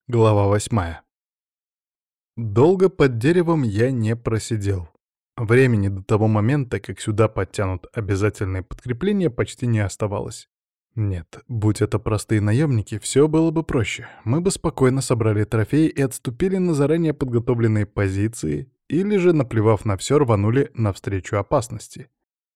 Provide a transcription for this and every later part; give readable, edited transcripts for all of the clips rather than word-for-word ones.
Глава 8. Долго под деревом я не просидел. Времени до того момента, как сюда подтянут обязательные подкрепления, почти не оставалось. Нет, будь это простые наемники, все было бы проще. Мы бы спокойно собрали трофеи и отступили на заранее подготовленные позиции, или же, наплевав на все, рванули навстречу опасности.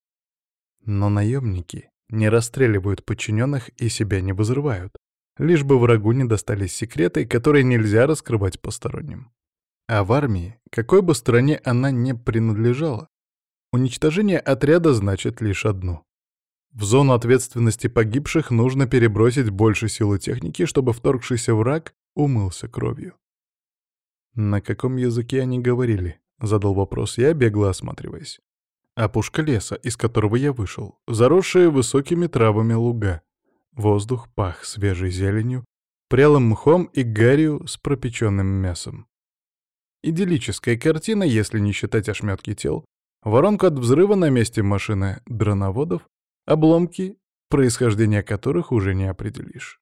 Но наемники не расстреливают подчиненных и себя не взрывают, лишь бы врагу не достались секреты, которые нельзя раскрывать посторонним. А в армии, какой бы стране она ни принадлежала, уничтожение отряда значит лишь одно. В зону ответственности погибших нужно перебросить больше сил и техники, чтобы вторгшийся враг умылся кровью. «На каком языке они говорили?» — задал вопрос я, бегло осматриваясь. Опушка леса, из которого я вышел, заросшие высокими травами луга. Воздух пах свежей зеленью, прелым мхом и гарью с пропеченным мясом. Идиллическая картина, если не считать ошметки тел, воронка от взрыва на месте машины дроноводов, обломки, происхождение которых уже не определишь.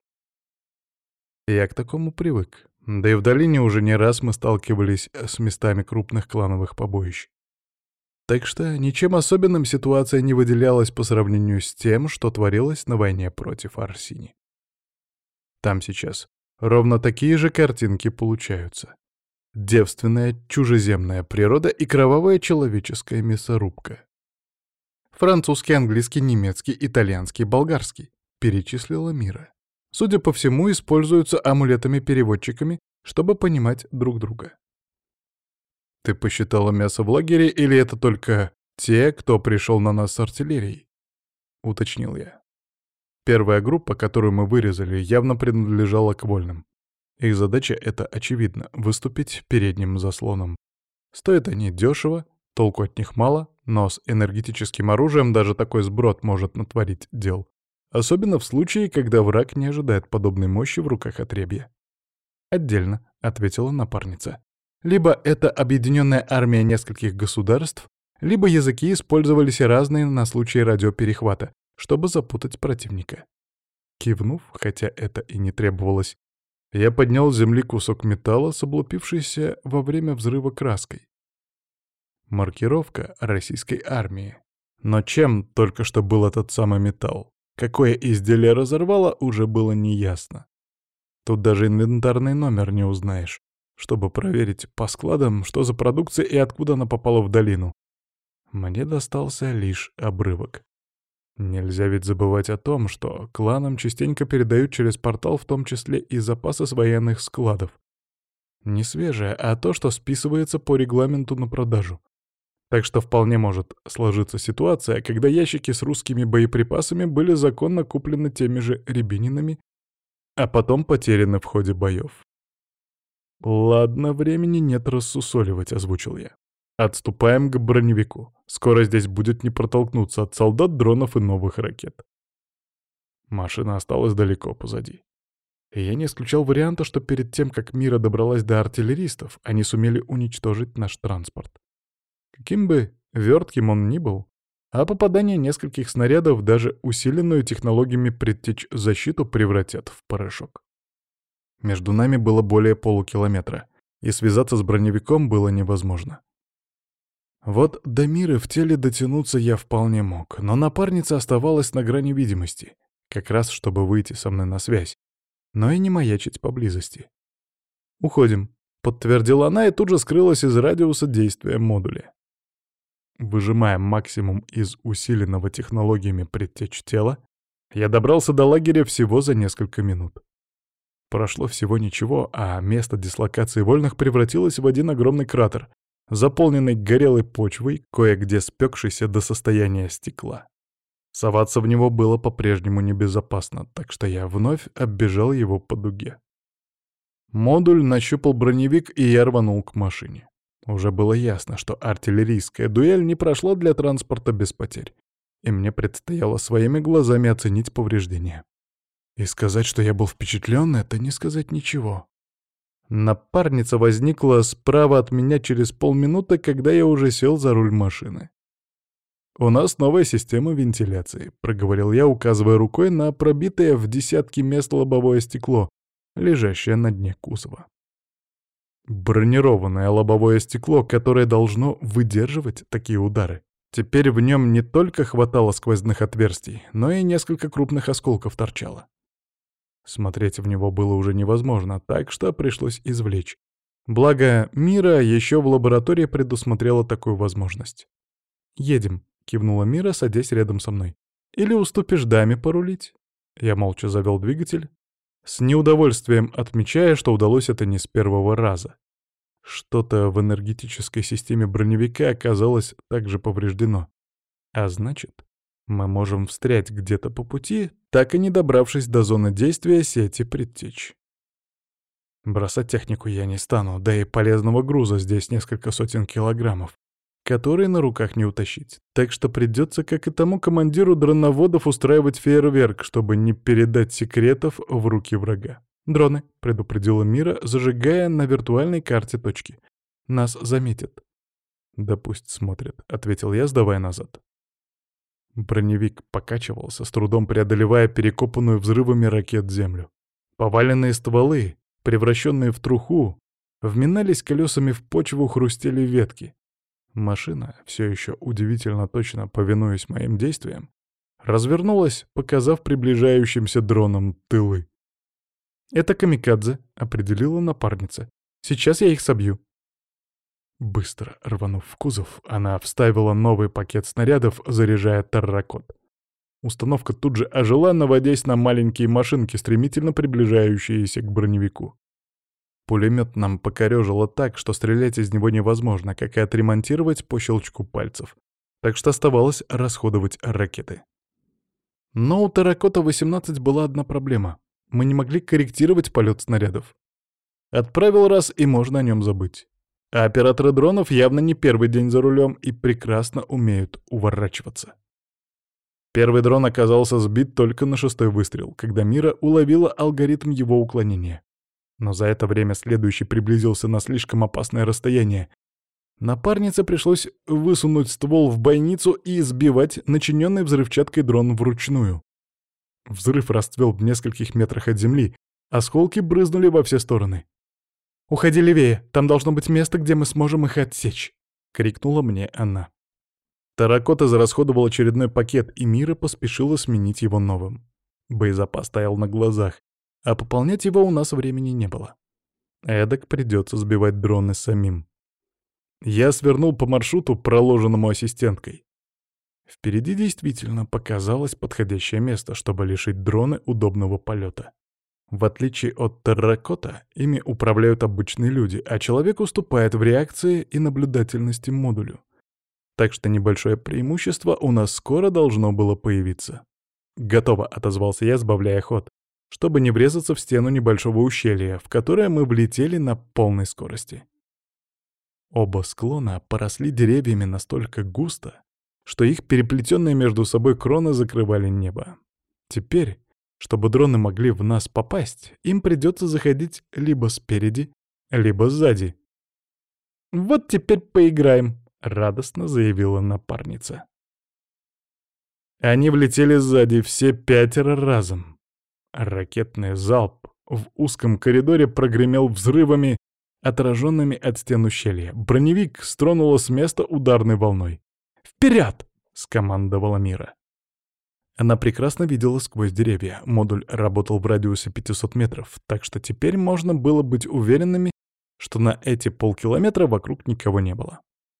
Я к такому привык. Да и в долине уже не раз мы сталкивались с местами крупных клановых побоищ. Так что ничем особенным ситуация не выделялась по сравнению с тем, что творилось на войне против Арсини. Там сейчас ровно такие же картинки получаются. Девственная чужеземная природа и кровавая человеческая мясорубка. Французский, английский, немецкий, итальянский, болгарский. Перечислила Мира. Судя по всему, используются амулетами-переводчиками, чтобы понимать друг друга. Ты посчитала мясо в лагере, или это только те, кто пришел на нас с артиллерией? Уточнил я. Первая группа, которую мы вырезали, явно принадлежала к вольным. Их задача — это, очевидно, выступить передним заслоном. Стоят они дешево, толку от них мало, но с энергетическим оружием даже такой сброд может натворить дел. Особенно в случае, когда враг не ожидает подобной мощи в руках отребья. «Отдельно», — ответила напарница. «Либо это объединенная армия нескольких государств, либо языки использовались разные на случай радиоперехвата, чтобы запутать противника». Кивнув, хотя это и не требовалось, я поднял с земли кусок металла с облупившейся во время взрыва краской. Маркировка российской армии. Но чем только что был этот самый металл? Какое изделие разорвало, уже было неясно. Тут даже инвентарный номер не узнаешь, чтобы проверить по складам, что за продукция и откуда она попала в долину. Мне достался лишь обрывок. Нельзя ведь забывать о том, что кланам частенько передают через портал в том числе и запасы с военных складов. Не свежее, а то, что списывается по регламенту на продажу. Так что вполне может сложиться ситуация, когда ящики с русскими боеприпасами были законно куплены теми же рябининами, а потом потеряны в ходе боев. «Ладно, времени нет рассусоливать», — озвучил я. «Отступаем к броневику. Скоро здесь будет не протолкнуться от солдат, дронов и новых ракет». Машина осталась далеко позади. И я не исключал варианта, что перед тем, как Мира добралась до артиллеристов, они сумели уничтожить наш транспорт. Каким бы вертким он ни был, а попадание нескольких снарядов даже усиленную технологиями предтеч защиту превратят в порошок. Между нами было более полукилометра, и связаться с броневиком было невозможно. Вот до Миры в теле дотянуться я вполне мог, но напарница оставалась на грани видимости, как раз чтобы выйти со мной на связь, но и не маячить поблизости. «Уходим», — подтвердила она и тут же скрылась из радиуса действия модуля. Выжимая максимум из усиленного технологиями предтеч тела, я добрался до лагеря всего за несколько минут. Прошло всего ничего, а место дислокации вольных превратилось в один огромный кратер, заполненный горелой почвой, кое-где спекшейся до состояния стекла. Соваться в него было по-прежнему небезопасно, так что я вновь оббежал его по дуге. Модуль нащупал броневик, и я рванул к машине. Уже было ясно, что артиллерийская дуэль не прошла для транспорта без потерь, и мне предстояло своими глазами оценить повреждения. И сказать, что я был впечатлен, это не сказать ничего. Напарница возникла справа от меня через полминуты, когда я уже сел за руль машины. «У нас новая система вентиляции», — проговорил я, указывая рукой на пробитое в десятки мест лобовое стекло, лежащее на дне кузова. Бронированное лобовое стекло, которое должно выдерживать такие удары. Теперь в нем не только хватало сквозных отверстий, но и несколько крупных осколков торчало. Смотреть в него было уже невозможно, так что пришлось извлечь. Благо, Мира еще в лаборатории предусмотрела такую возможность. «Едем», — кивнула Мира, садясь рядом со мной. «Или уступишь даме порулить?» Я молча завел двигатель, с неудовольствием отмечая, что удалось это не с первого раза. Что-то в энергетической системе броневика оказалось также повреждено. А значит, мы можем встрять где-то по пути, так и не добравшись до зоны действия сети предтеч. Бросать технику я не стану, да и полезного груза здесь несколько сотен килограммов, которые на руках не утащить. Так что придется, как и тому командиру дроноводов, устраивать фейерверк, чтобы не передать секретов в руки врага. «Дроны», — предупредила Мира, зажигая на виртуальной карте точки. «Нас заметят». «Да пусть смотрят», — ответил я, сдавая назад. Броневик покачивался, с трудом преодолевая перекопанную взрывами ракет землю. Поваленные стволы, превращенные в труху, вминались колесами в почву, хрустели ветки. Машина, все еще удивительно точно повинуясь моим действиям, развернулась, показав приближающимся дронам тылы. «Это камикадзе», — определила напарница. «Сейчас я их собью». Быстро рванув в кузов, она вставила новый пакет снарядов, заряжая терракот. Установка тут же ожила, наводясь на маленькие машинки, стремительно приближающиеся к броневику. Пулемет нам покорежило так, что стрелять из него невозможно, как и отремонтировать по щелчку пальцев. Так что оставалось расходовать ракеты. Но у терракота-18 была одна проблема. Мы не могли корректировать полет снарядов. Отправил раз, и можно о нем забыть. А операторы дронов явно не первый день за рулем и прекрасно умеют уворачиваться. Первый дрон оказался сбит только на 6-й выстрел, когда Мира уловила алгоритм его уклонения. Но за это время следующий приблизился на слишком опасное расстояние. Напарнице пришлось высунуть ствол в бойницу и сбивать начиненный взрывчаткой дрон вручную. Взрыв расцвел в нескольких метрах от земли, осколки брызнули во все стороны. «Уходи левее, там должно быть место, где мы сможем их отсечь», — крикнула мне она. Терракота израсходовал очередной пакет, и Мира поспешила сменить его новым. Боезапас стоял на глазах, а пополнять его у нас времени не было. Эдак придется сбивать дроны самим. Я свернул по маршруту, проложенному ассистенткой. Впереди действительно показалось подходящее место, чтобы лишить дроны удобного полета. В отличие от терракота, ими управляют обычные люди, а человек уступает в реакции и наблюдательности модулю. Так что небольшое преимущество у нас скоро должно было появиться. «Готово», — отозвался я, сбавляя ход, чтобы не врезаться в стену небольшого ущелья, в которое мы влетели на полной скорости. Оба склона поросли деревьями настолько густо, что их переплетенные между собой кроны закрывали небо. Теперь, чтобы дроны могли в нас попасть, им придется заходить либо спереди, либо сзади. «Вот теперь поиграем», — радостно заявила напарница. Они влетели сзади все 5 разом. Ракетный залп в узком коридоре прогремел взрывами, отраженными от стен ущелья. Броневик стронуло с места ударной волной. «Вперед!» — скомандовала Мира. Она прекрасно видела сквозь деревья. Модуль работал в радиусе 500 метров, так что теперь можно было быть уверенными, что на эти полкилометра вокруг никого не было.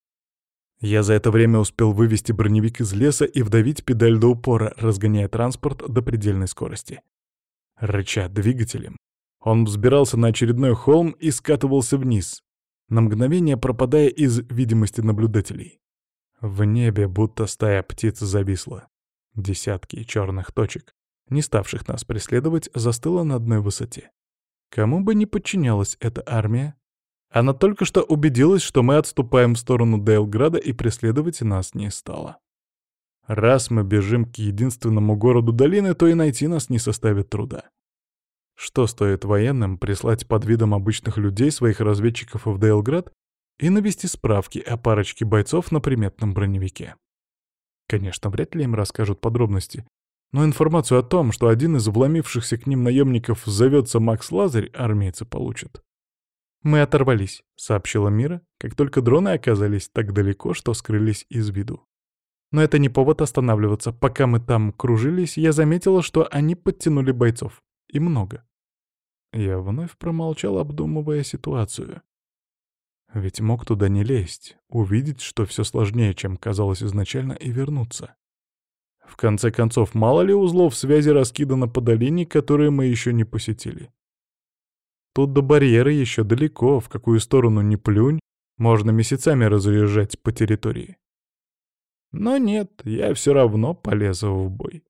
Я за это время успел вывести броневик из леса и вдавить педаль до упора, разгоняя транспорт до предельной скорости. Рыча двигателем, он взбирался на очередной холм и скатывался вниз, на мгновение пропадая из видимости наблюдателей. В небе будто стая птиц зависла. Десятки черных точек, не ставших нас преследовать, застыло на одной высоте. Кому бы ни подчинялась эта армия, она только что убедилась, что мы отступаем в сторону Дейлграда, и преследовать нас не стала. Раз мы бежим к единственному городу долины, то и найти нас не составит труда. Что стоит военным прислать под видом обычных людей своих разведчиков в Дейлград и навести справки о парочке бойцов на приметном броневике? Конечно, вряд ли им расскажут подробности, Но информацию о том, что один из вломившихся к ним наемников зовется Макс Лазарь, армейцы получат. «Мы оторвались», — сообщила Мира, как только дроны оказались так далеко, что скрылись из виду. Но это не повод останавливаться. Пока мы там кружились, я заметила, что они подтянули бойцов. И много. Я вновь промолчал, обдумывая ситуацию. Ведь мог туда не лезть, увидеть, что все сложнее, чем казалось изначально, и вернуться. В конце концов, мало ли узлов связи раскидано по долине, которые мы еще не посетили. Тут до барьера еще далеко, в какую сторону ни плюнь, можно месяцами разъезжать по территории. Но нет, я все равно полез в бой.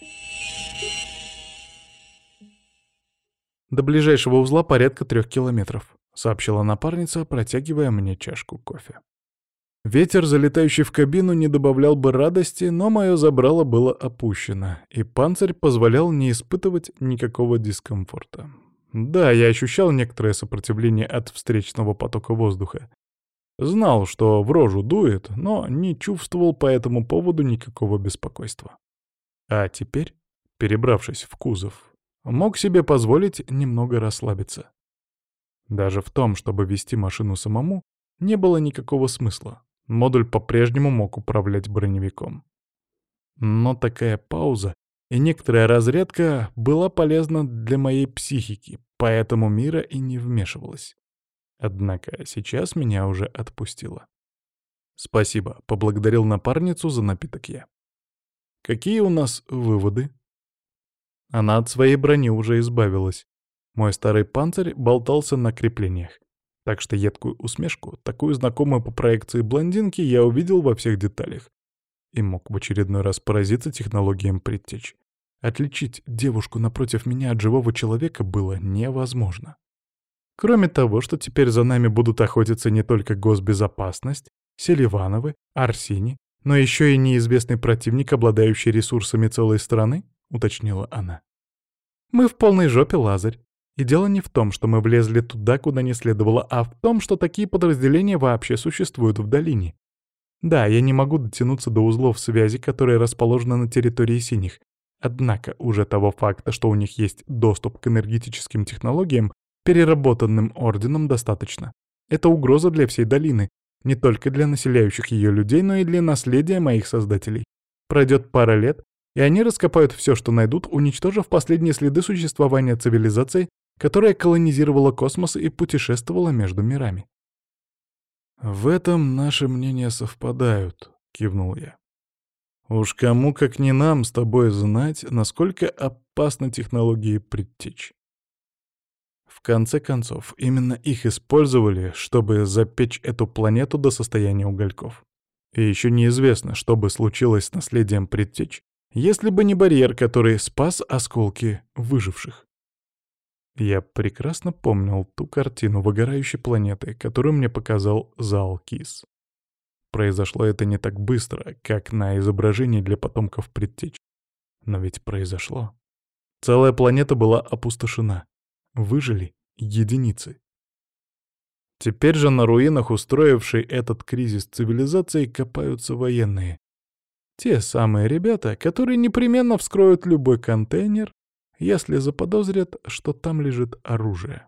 «До ближайшего узла порядка 3 километров», — сообщила напарница, протягивая мне чашку кофе. Ветер, залетающий в кабину, не добавлял бы радости, но мое забрало было опущено, и панцирь позволял не испытывать никакого дискомфорта. Да, я ощущал некоторое сопротивление от встречного потока воздуха. Знал, что в рожу дует, но не чувствовал по этому поводу никакого беспокойства. А теперь, перебравшись в кузов, мог себе позволить немного расслабиться. Даже в том, чтобы вести машину самому, не было никакого смысла. Модуль по-прежнему мог управлять броневиком. Но такая пауза и некоторая разрядка была полезна для моей психики, поэтому Мира и не вмешивалась. Однако сейчас меня уже отпустило. «Спасибо», — поблагодарил напарницу за напиток я. «Какие у нас выводы?» Она от своей брони уже избавилась. Мой старый панцирь болтался на креплениях. Так что едкую усмешку, такую знакомую по проекции блондинки, я увидел во всех деталях. И мог в очередной раз поразиться технологиям предтеч. Отличить девушку напротив меня от живого человека было невозможно. Кроме того, что теперь за нами будут охотиться не только госбезопасность, Селивановы, Арсени, но еще и неизвестный противник, обладающий ресурсами целой страны, уточнила она. Мы в полной жопе, Лазарь. И дело не в том, что мы влезли туда, куда не следовало, а в том, что такие подразделения вообще существуют в долине. Да, я не могу дотянуться до узлов связи, которые расположены на территории синих. Однако уже того факта, что у них есть доступ к энергетическим технологиям, переработанным орденом, достаточно. Это угроза для всей долины, не только для населяющих ее людей, но и для наследия моих создателей. Пройдет пара лет, и они раскопают все, что найдут, уничтожив последние следы существования цивилизации, которая колонизировала космос и путешествовала между мирами. «В этом наши мнения совпадают», — кивнул я. «Уж кому, как не нам, с тобой знать, насколько опасны технологии предтеч. В конце концов, именно их использовали, чтобы запечь эту планету до состояния угольков. И еще неизвестно, что бы случилось с наследием предтеч, если бы не барьер, который спас осколки выживших. Я прекрасно помнил ту картину выгорающей планеты, которую мне показал Заалкис. Произошло это не так быстро, как на изображении для потомков предтеч. Но ведь произошло. Целая планета была опустошена. Выжили единицы. Теперь же на руинах, устроившей этот кризис цивилизации, копаются военные. Те самые ребята, которые непременно вскроют любой контейнер, если заподозрят, что там лежит оружие.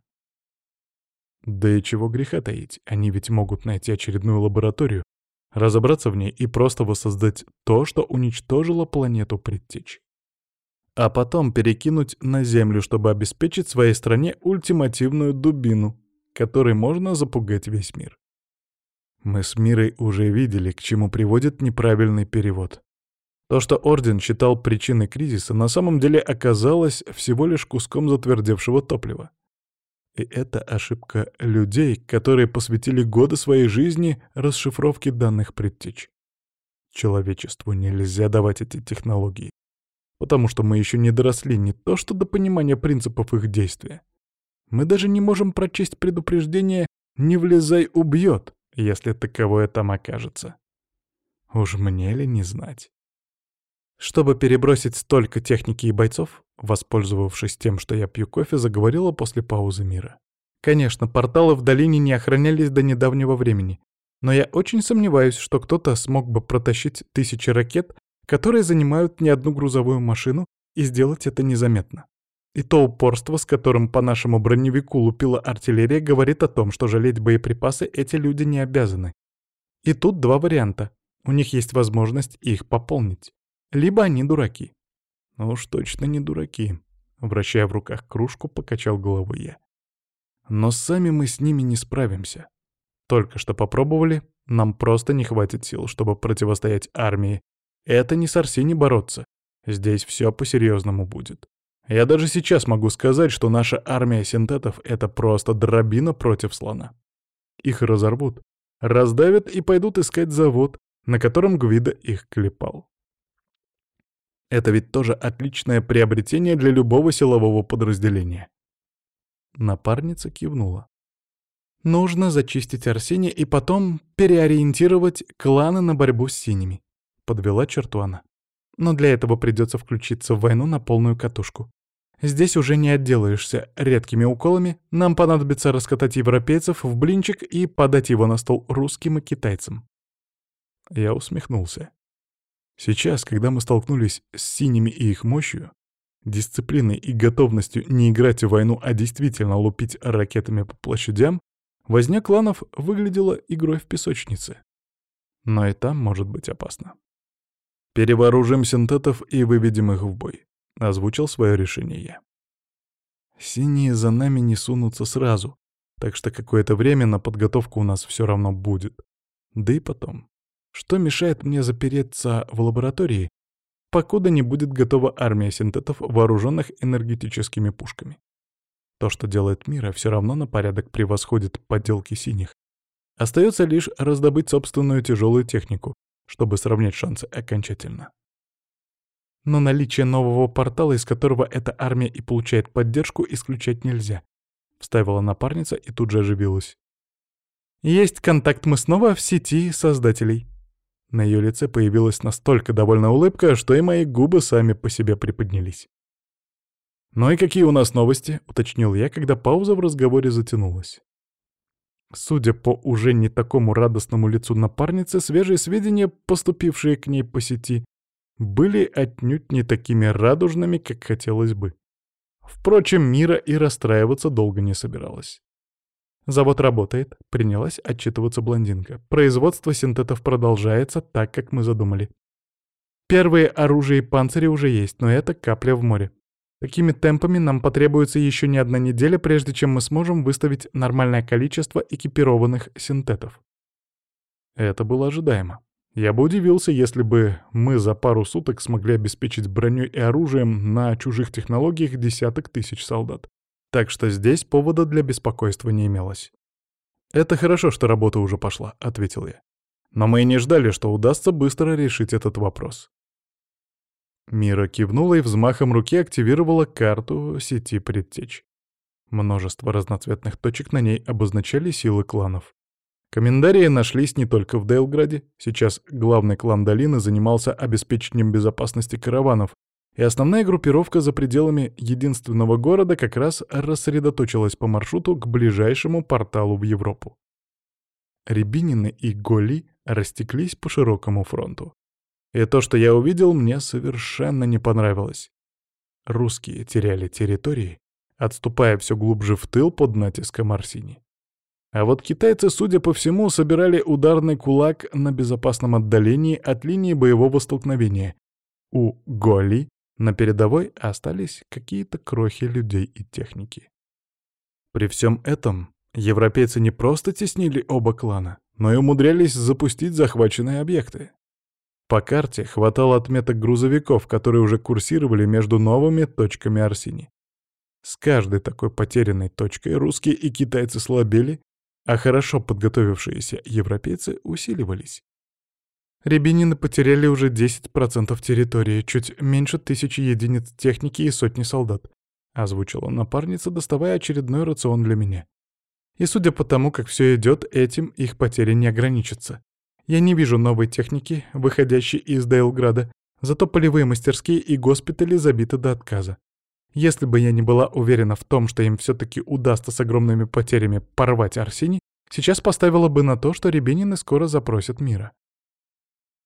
Да и чего греха таить, они ведь могут найти очередную лабораторию, разобраться в ней и просто воссоздать то, что уничтожило планету предтеч. А потом перекинуть на Землю, чтобы обеспечить своей стране ультимативную дубину, которой можно запугать весь мир. Мы с Мирой уже видели, к чему приводит неправильный перевод. То, что Орден считал причиной кризиса, на самом деле оказалось всего лишь куском затвердевшего топлива. И это ошибка людей, которые посвятили годы своей жизни расшифровке данных предтеч. Человечеству нельзя давать эти технологии, потому что мы еще не доросли не то что до понимания принципов их действия. Мы даже не можем прочесть предупреждение «не влезай, убьет», если таковое там окажется. Уж мне ли не знать. Чтобы перебросить столько техники и бойцов, воспользовавшись тем, что я пью кофе, заговорила после паузы Мира. Конечно, порталы в долине не охранялись до недавнего времени, но я очень сомневаюсь, что кто-то смог бы протащить тысячи ракет которые занимают не одну грузовую машину, и сделать это незаметно. И то упорство, с которым по нашему броневику лупила артиллерия, говорит о том, что жалеть боеприпасы эти люди не обязаны. И тут два варианта. У них есть возможность их пополнить. Либо они дураки. Ну уж точно не дураки. Вращая в руках кружку, покачал головой я. Но сами мы с ними не справимся. Только что попробовали, нам просто не хватит сил, чтобы противостоять армии. Это не с Арсений бороться. Здесь все по-серьезному будет. Я даже сейчас могу сказать, что наша армия синтетов — это просто дробина против слона. Их разорвут, раздавят и пойдут искать завод, на котором Гвидо их клепал. Это ведь тоже отличное приобретение для любого силового подразделения. Напарница кивнула. Нужно зачистить Арсения и потом переориентировать кланы на борьбу с синими. Подвела черту она. Но для этого придется включиться в войну на полную катушку. Здесь уже не отделаешься редкими уколами, нам понадобится раскатать европейцев в блинчик и подать его на стол русским и китайцам. Я усмехнулся. Сейчас, когда мы столкнулись с синими и их мощью, дисциплиной и готовностью не играть в войну, а действительно лупить ракетами по площадям, возня кланов выглядела игрой в песочнице. Но и там может быть опасно. «Перевооружим синтетов и выведем их в бой», — озвучил свое решение я. Синие за нами не сунутся сразу, так что какое-то время на подготовку у нас все равно будет. Да и потом, что мешает мне запереться в лаборатории, покуда не будет готова армия синтетов, вооруженных энергетическими пушками? То, что делает мира, все равно на порядок превосходит подделки синих. Остается лишь раздобыть собственную тяжелую технику, чтобы сравнять шансы окончательно. Но наличие нового портала, из которого эта армия и получает поддержку, исключать нельзя. Вставила напарница и тут же оживилась. Есть контакт, мы снова в сети создателей. На ее лице появилась настолько довольная улыбка, что и мои губы сами по себе приподнялись. «Ну и какие у нас новости?» — уточнил я, когда пауза в разговоре затянулась. Судя по уже не такому радостному лицу напарницы, свежие сведения, поступившие к ней по сети, были отнюдь не такими радужными, как хотелось бы. Впрочем, Мира и расстраиваться долго не собиралась. «Завод работает», — принялась отчитываться блондинка. «Производство синтетов продолжается так, как мы задумали. Первые оружия и панцири уже есть, но это капля в море. Такими темпами нам потребуется еще не одна неделя, прежде чем мы сможем выставить нормальное количество экипированных синтетов». Это было ожидаемо. Я бы удивился, если бы мы за пару суток смогли обеспечить броней и оружием на чужих технологиях десяток тысяч солдат. Так что здесь повода для беспокойства не имелось. «Это хорошо, что работа уже пошла», — ответил я. «Но мы и не ждали, что удастся быстро решить этот вопрос». Мира кивнула и взмахом руки активировала карту сети предтеч. Множество разноцветных точек на ней обозначали силы кланов. Комментарии нашлись не только в Дейлграде. Сейчас главный клан долины занимался обеспечением безопасности караванов, и основная группировка за пределами единственного города как раз рассредоточилась по маршруту к ближайшему порталу в Европу. Рябинины и Голи растеклись по широкому фронту. И то, что я увидел, мне совершенно не понравилось. Русские теряли территории, отступая все глубже в тыл под натиском Арсини. А вот китайцы, судя по всему, собирали ударный кулак на безопасном отдалении от линии боевого столкновения. У Голи на передовой остались какие-то крохи людей и техники. При всем этом европейцы не просто теснили оба клана, но и умудрялись запустить захваченные объекты. По карте хватало отметок грузовиков, которые уже курсировали между новыми точками Арсини. С каждой такой потерянной точкой русские и китайцы слабели, а хорошо подготовившиеся европейцы усиливались. Рябинины потеряли уже 10% территории, чуть меньше 1000 единиц техники и сотни солдат, озвучила напарница, доставая очередной рацион для меня. И судя по тому, как все идет, этим их потери не ограничатся. Я не вижу новой техники, выходящей из Дейлграда, зато полевые мастерские и госпитали забиты до отказа. Если бы я не была уверена в том, что им все-таки удастся с огромными потерями порвать Арсений, сейчас поставила бы на то, что рябинины скоро запросят мира.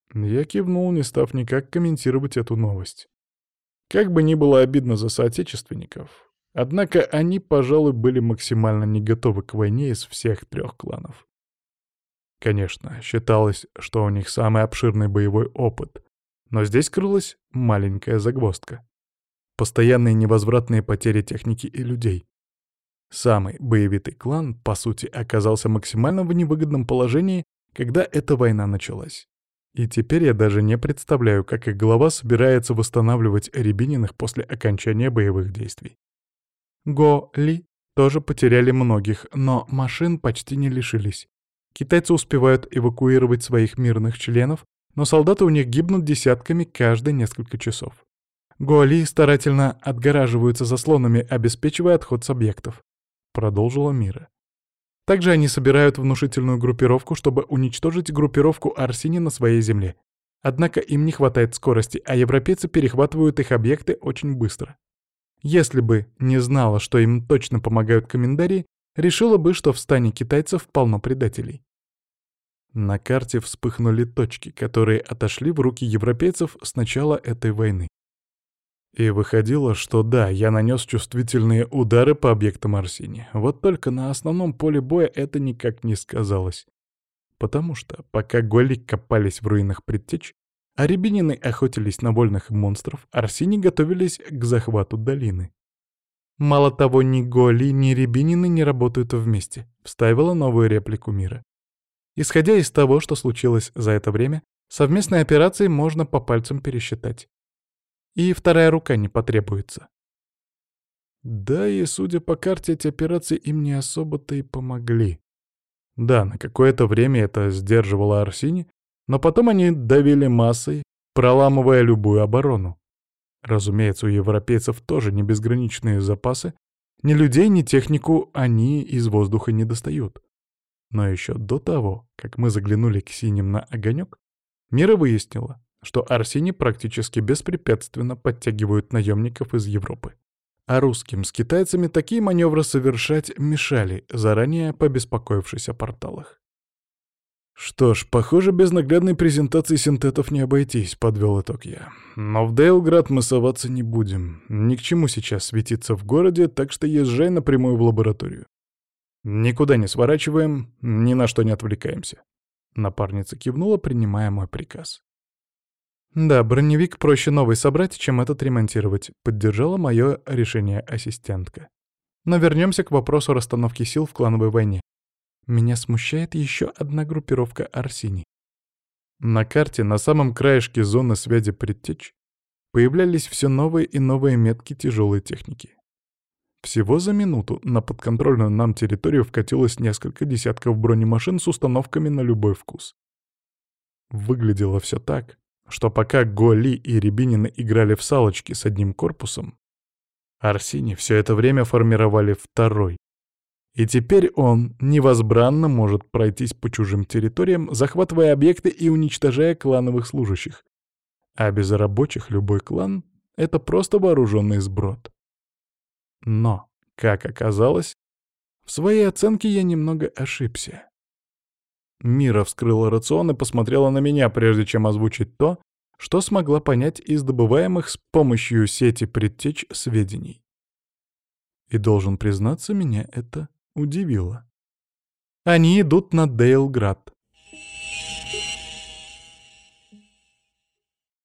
Я кивнул, не став никак комментировать эту новость. Как бы ни было обидно за соотечественников, однако они, пожалуй, были максимально не готовы к войне из всех 3 кланов. Конечно, считалось, что у них самый обширный боевой опыт, но здесь крылась маленькая загвоздка. Постоянные невозвратные потери техники и людей. Самый боевитый клан, по сути, оказался максимально в невыгодном положении, когда эта война началась. И теперь я даже не представляю, как их глава собирается восстанавливать Рябининых после окончания боевых действий. Го Ли тоже потеряли многих, но машин почти не лишились. Китайцы успевают эвакуировать своих мирных членов, но солдаты у них гибнут десятками каждые несколько часов. Го Ли старательно отгораживаются заслонами, обеспечивая отход с объектов. Продолжила Мира. Также они собирают внушительную группировку, чтобы уничтожить группировку Арсини на своей земле. Однако им не хватает скорости, а европейцы перехватывают их объекты очень быстро. Если бы не знала, что им точно помогают комментарии, решила бы, что в стане китайцев полно предателей. На карте вспыхнули точки, которые отошли в руки европейцев с начала этой войны. И выходило, что да, я нанес чувствительные удары по объектам Арсини. Вот только на основном поле боя это никак не сказалось. Потому что, пока Голи копались в руинах предтеч, а Рябинины охотились на вольных монстров, Арсини готовились к захвату долины. «Мало того, ни Голи, ни Рябинины не работают вместе», — вставила новую реплику Мира. Исходя из того, что случилось за это время, совместные операции можно по пальцам пересчитать. И вторая рука не потребуется. Да, и судя по карте, эти операции им не особо-то и помогли. Да, на какое-то время это сдерживало Арсини, но потом они давили массой, проламывая любую оборону. Разумеется, у европейцев тоже не безграничные запасы. Ни людей, ни технику они из воздуха не достают. Но еще до того, как мы заглянули к синим на огонек, Мира выяснила, что Арсини практически беспрепятственно подтягивают наемников из Европы. А русским с китайцами такие маневры совершать мешали, заранее побеспокоившись о порталах. «Что ж, похоже, без наглядной презентации синтетов не обойтись», — подвел итог я. «Но в Дейлград мы соваться не будем. Ни к чему сейчас светиться в городе, так что езжай напрямую в лабораторию. Никуда не сворачиваем, ни на что не отвлекаемся». Напарница кивнула, принимая мой приказ. «Да, броневик проще новый собрать, чем этот ремонтировать», — поддержала мое решение ассистентка. «Но вернемся к вопросу расстановки сил в клановой войне. Меня смущает еще одна группировка Арсини». На карте на самом краешке зоны связи предтеч появлялись все новые и новые метки тяжелой техники. Всего за минуту на подконтрольную нам территорию вкатилось несколько десятков бронемашин с установками на любой вкус. Выглядело все так, что пока Голи и Рябинины играли в салочки с одним корпусом, Арсини все это время формировали второй. И теперь он невозбранно может пройтись по чужим территориям, захватывая объекты и уничтожая клановых служащих. А без рабочих любой клан — это просто вооруженный сброд. Но, как оказалось, в своей оценке я немного ошибся. Мира вскрыла рацион и посмотрела на меня, прежде чем озвучить то, что смогла понять из добываемых с помощью сети предтеч сведений. И должен признаться, меня это удивило. Они идут на Дейлград.